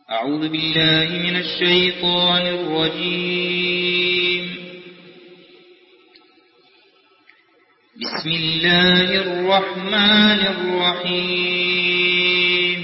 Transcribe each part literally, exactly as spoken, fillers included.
أعوذ بالله من الشيطان الرجيم. بسم الله الرحمن الرحيم.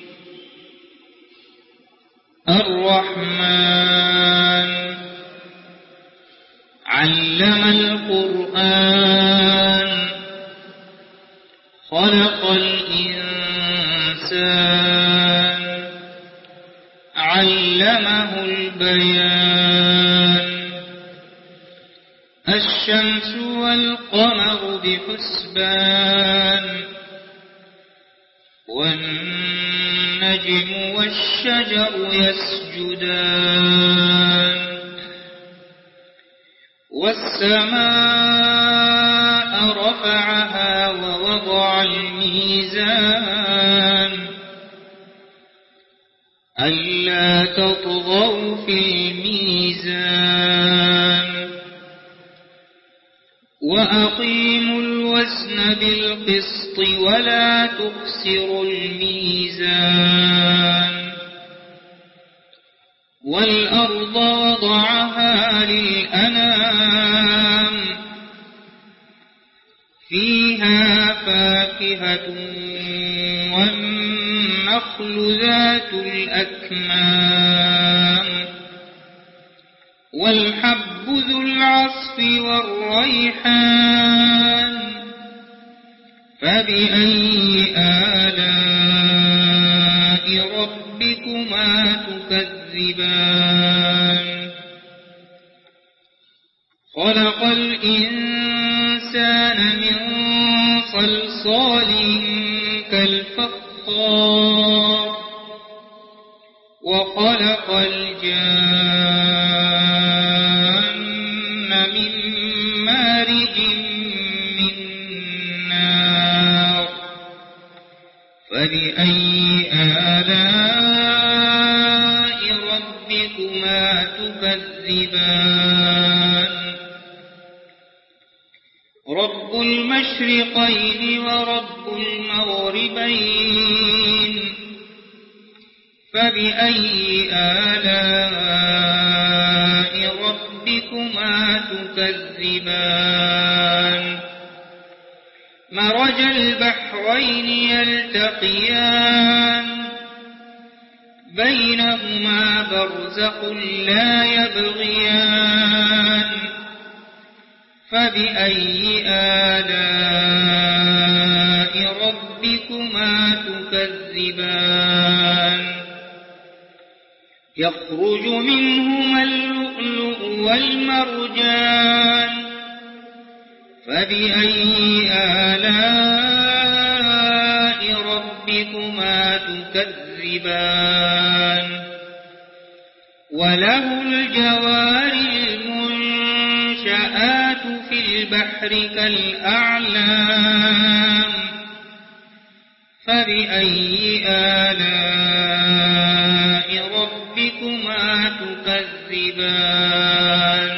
الرحمن علم القرآن خلق الإنسان علمه البيان الشمس والقمر بحسبان والنجم والشجر يسجدان والسماء رفعها ووضع الميزان ألا تطغوا في الميزان وأقيموا الوزن بالقسط ولا تخسروا الميزان والأرض وضعها للأنام فيها فاكهة والنخل ذات الأكمام والحب ذو العصف والريحان فبأي آلاء ربكما تكذبان خلق الإنسان من صلصال كالفخار وخلق الجان من مارج من نار فبأي آلاء ربكما تكذبان رب المشرقين ورب المغربين فبأي آلاء ربكما تكذبان مرج البحرين يلتقيان بينهما برزخ لا يبغيان فبأي آلاء ربكما تكذبان يخرج منهما اللؤلؤ والمرجان فبأي آلاء ربكما تكذبان وله الجوار المنشآت في البحر كالأعلام فبأي آلاء ربكما تكذبان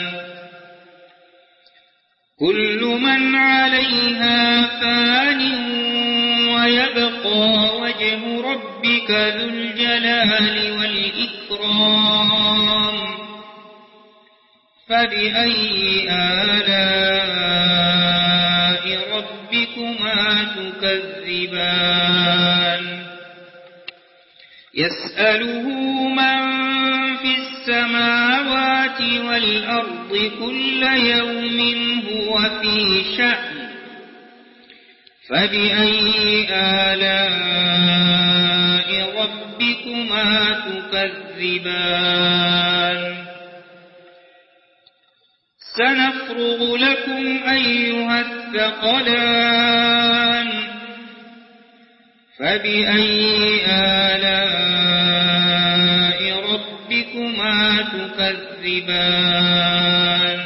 كل من عليها فان ويبقى وجه ربك ذو الجلال والإكرام فبأي آلاء ربكما تكذبان يسأله من في السماوات والأرض كل يوم هو في شأن فبأي آلاء ربكما تكذبان سنفرغ لكم أيها الثقلان فبأي آلاء ربكما تكذبان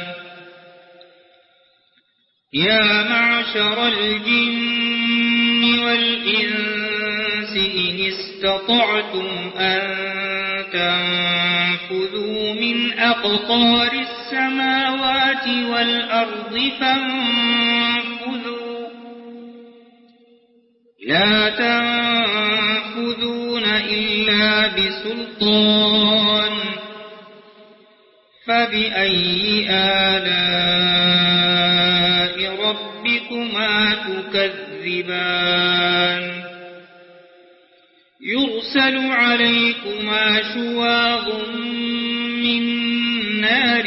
يا معشر الجن والإنس إن استطعتم أن تنفذوا من أقطار السماوات والأرض فانفذوا لا تنفذون إلا بسلطان فبأي آلاء ربكما تكذبان يرسل عليكما شواظ من نار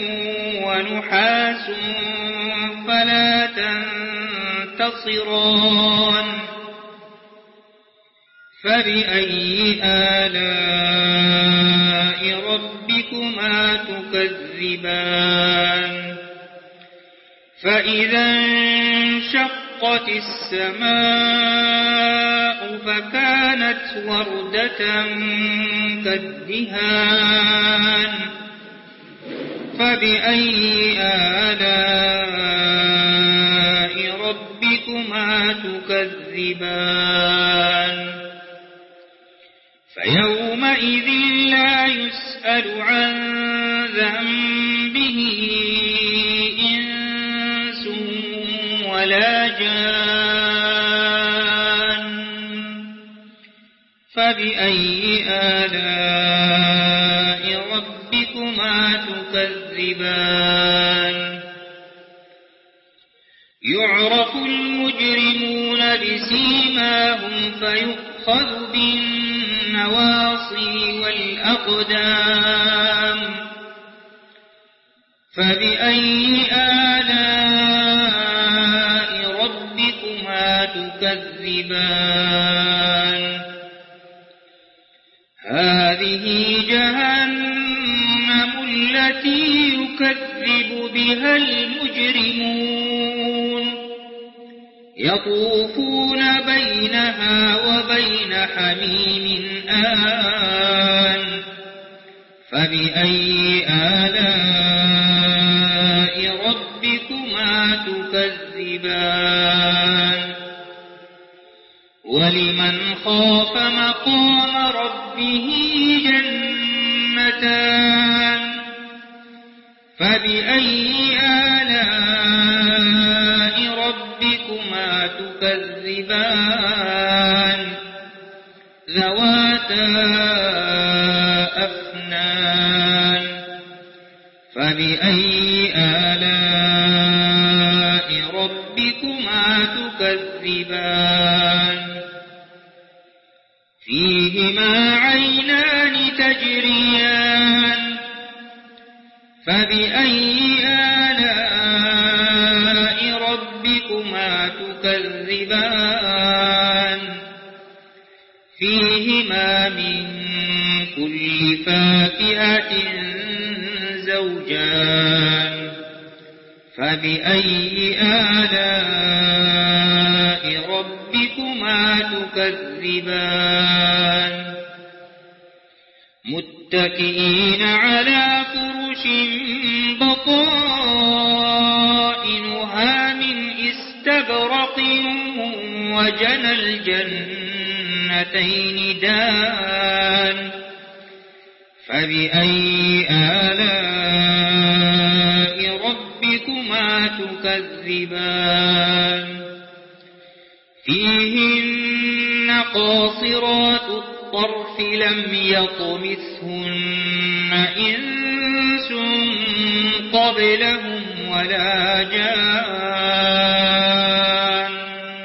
ونحاس فلا تنتصران فبأي آلاء ربكما تكذبان فإذا انشقت السماء فكانت وردة كالدهان فبأي آلاء ربكما تكذبان فيومئذ لا يسأل عن ذنبه إنس ولا جان فبأي آلاء ربكما تكذبان يعرف المجرمون بسيماهم فيؤخذ بالنواصي والأقدام فبأي آلاء ربكما تكذبان هذه جهنم التي يكذب بها المجرمون يطوفون بينها وبين حميم آن فبأي آلاء ربكما تكذبان ولمن خاف مقام ربه جنتان فبأي آلاء ربكما تكذبان ذواتا أفنان فبأي آلاء ربكما تكذبان فيهما عينان تجريان فبأي آلاء ربكما تكذبان فيهما من كل فاكهة زوجان فبأي آلاء ربكما تكذبان متكئين على فرش بطائنها من استبرق وجنى الجنتين دان فبأي آلاء ربكما تكذبان فيهن قاصرات الطرف لم يطمثهن إنس قبلهم ولا جان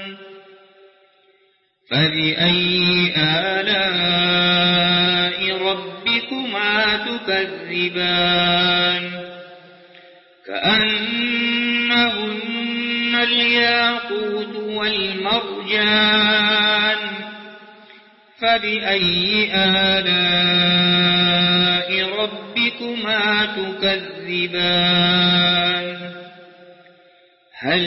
فبأي آلاء ربكما تكذبان كأنهن الياقوت والمرجان فبأي آلاء ربكما تكذبان هل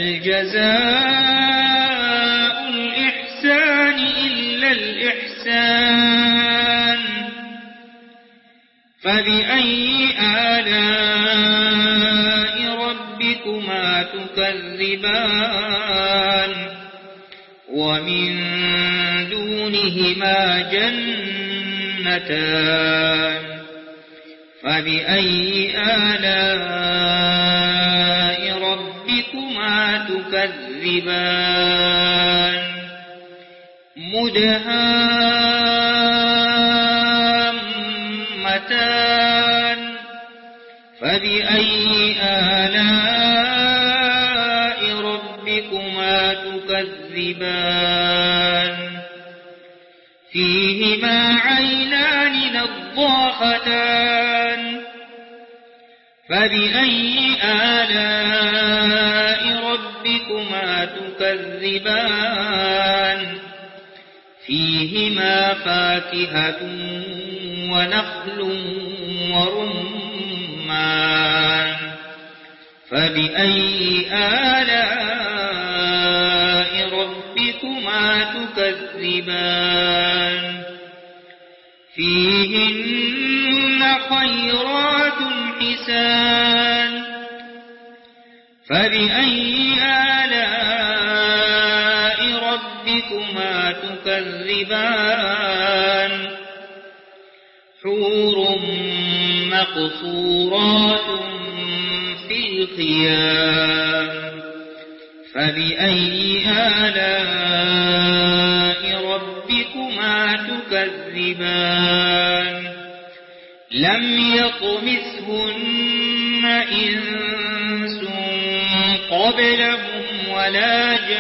جزاء الإحسان إلا الإحسان فبأي آلاء ربكما تكذبان ومن دونهما جنتان فبأي آلاء ربكما تكذبان مدهان الضاختان فبأي آلاء ربكما تكذبان فيهما عينان نضاختان فبأي آلاء ربكما تكذبان فيهما فاكهة ونخل ورمان فبأي آلاء ربكما تكذبان فيهن خيرات حسان فبأي آلاء ربكما تكذبان حور مقصورات في الخيام فبأي آلاء ربكما تكذبان لم يطمثهن إنس قبلهم ولا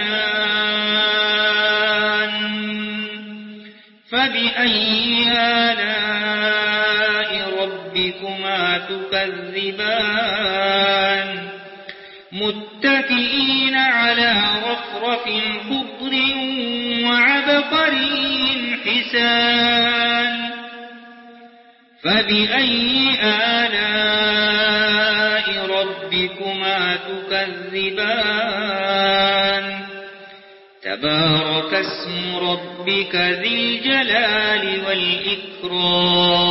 جان فبأي آلاء ربكما تكذبان متكئين على رفرف خضر وعبقري حسان فبأي آلاء ربكما تكذبان تبارك اسم ربك ذي الجلال والإكرام